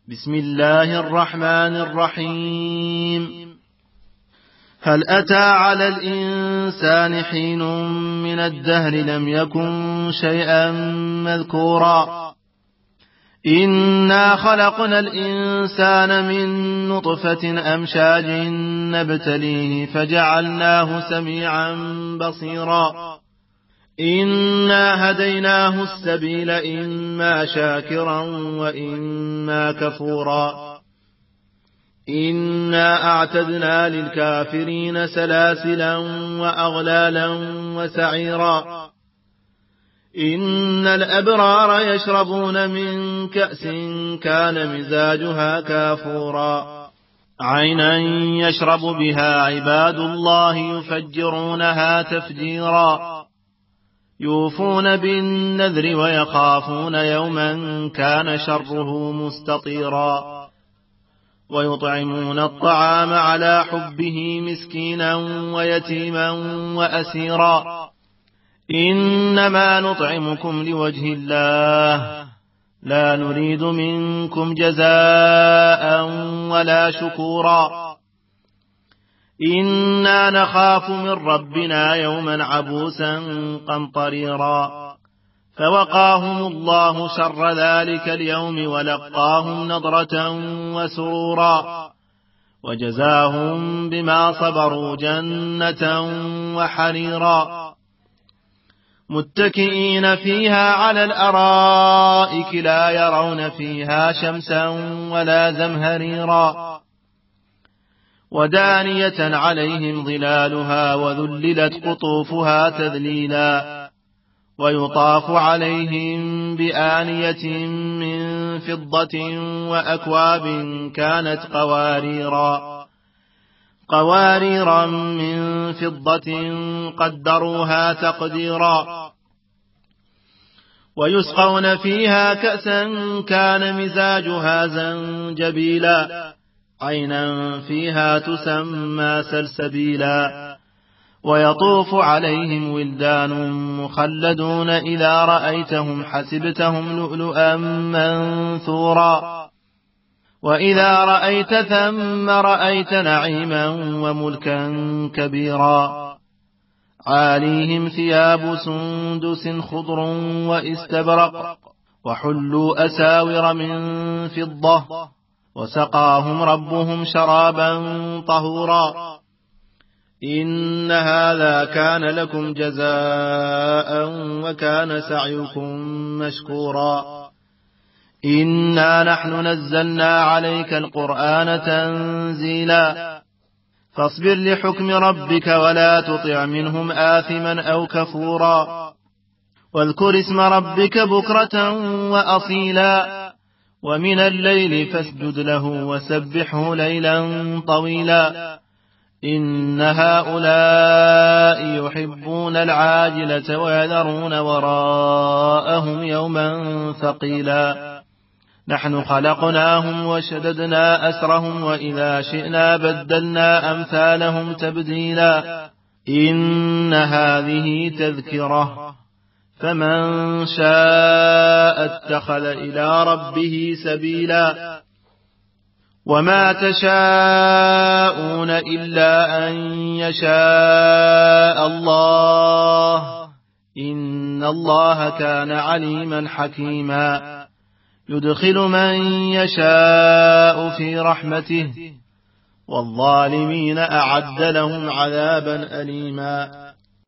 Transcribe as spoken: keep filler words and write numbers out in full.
بسم الله الرحمن الرحيم. هل أتى على الإنسان حين من الدهر لم يكن شيئا مذكورا إنا خلقنا الإنسان من نطفة أمشاج نبتليه فجعلناه سميعا بصيرا إنا هديناه السبيل إما شاكرا وإما كفورا إنا أعتدنا للكافرين سلاسلا وأغلالا وسعيرا إن الأبرار يشربون من كأس كان مزاجها كافورا عينا يشرب بها عباد الله يفجرونها تفجيرا يوفون بالنذر ويخافون يوما كان شره مستطيرا ويطعمون الطعام على حبه مسكينا ويتيما وأسيرا إنما نطعمكم لوجه الله لا نريد منكم جزاء ولا شكورا إنا نخاف من ربنا يوما عبوسا قمطريرا فوقاهم الله شر ذلك اليوم ولقاهم نضرة وسرورا وجزاهم بما صبروا جنة وحريرا متكئين فيها على الأرائك لا يرون فيها شمسا ولا زمهريرا ودانية عليهم ظلالها وذللت قطوفها تذليلا ويطاف عليهم بآنية من فضة وأكواب كانت قواريرا قواريرا من فضة قدروها تقديرا ويسقون فيها كأسا كان مزاجها زنجبيلا عينا فيها تسمى سلسبيلا ويطوف عليهم ولدان مخلدون إذا رأيتهم حسبتهم لؤلؤا منثورا وإذا رأيت ثم رأيت نعيما وملكا كبيرا عاليهم ثياب سندس خضر واستبرق وحلوا أساور من فضة وسقاهم ربهم شرابا طهورا إن هذا كان لكم جزاء وكان سعيكم مشكورا إنا نحن نزلنا عليك القرآن تنزيلا فاصبر لحكم ربك ولا تطع منهم آثما أو كفورا واذكر اسم ربك بكرة وأصيلا ومن الليل فاسجد له وسبحه ليلا طويلا إن هؤلاء يحبون العاجلة ويذرون وراءهم يوما ثقيلا نحن خلقناهم وشددنا أسرهم وإذا شئنا بدلنا أمثالهم تبديلا إن هذه تذكرة فمن شاء اتخذ إلى ربه سبيلا وما تشاءون إلا أن يشاء الله إن الله كان عليما حكيما يدخل من يشاء في رحمته والظالمين أعد لهم عذابا أليما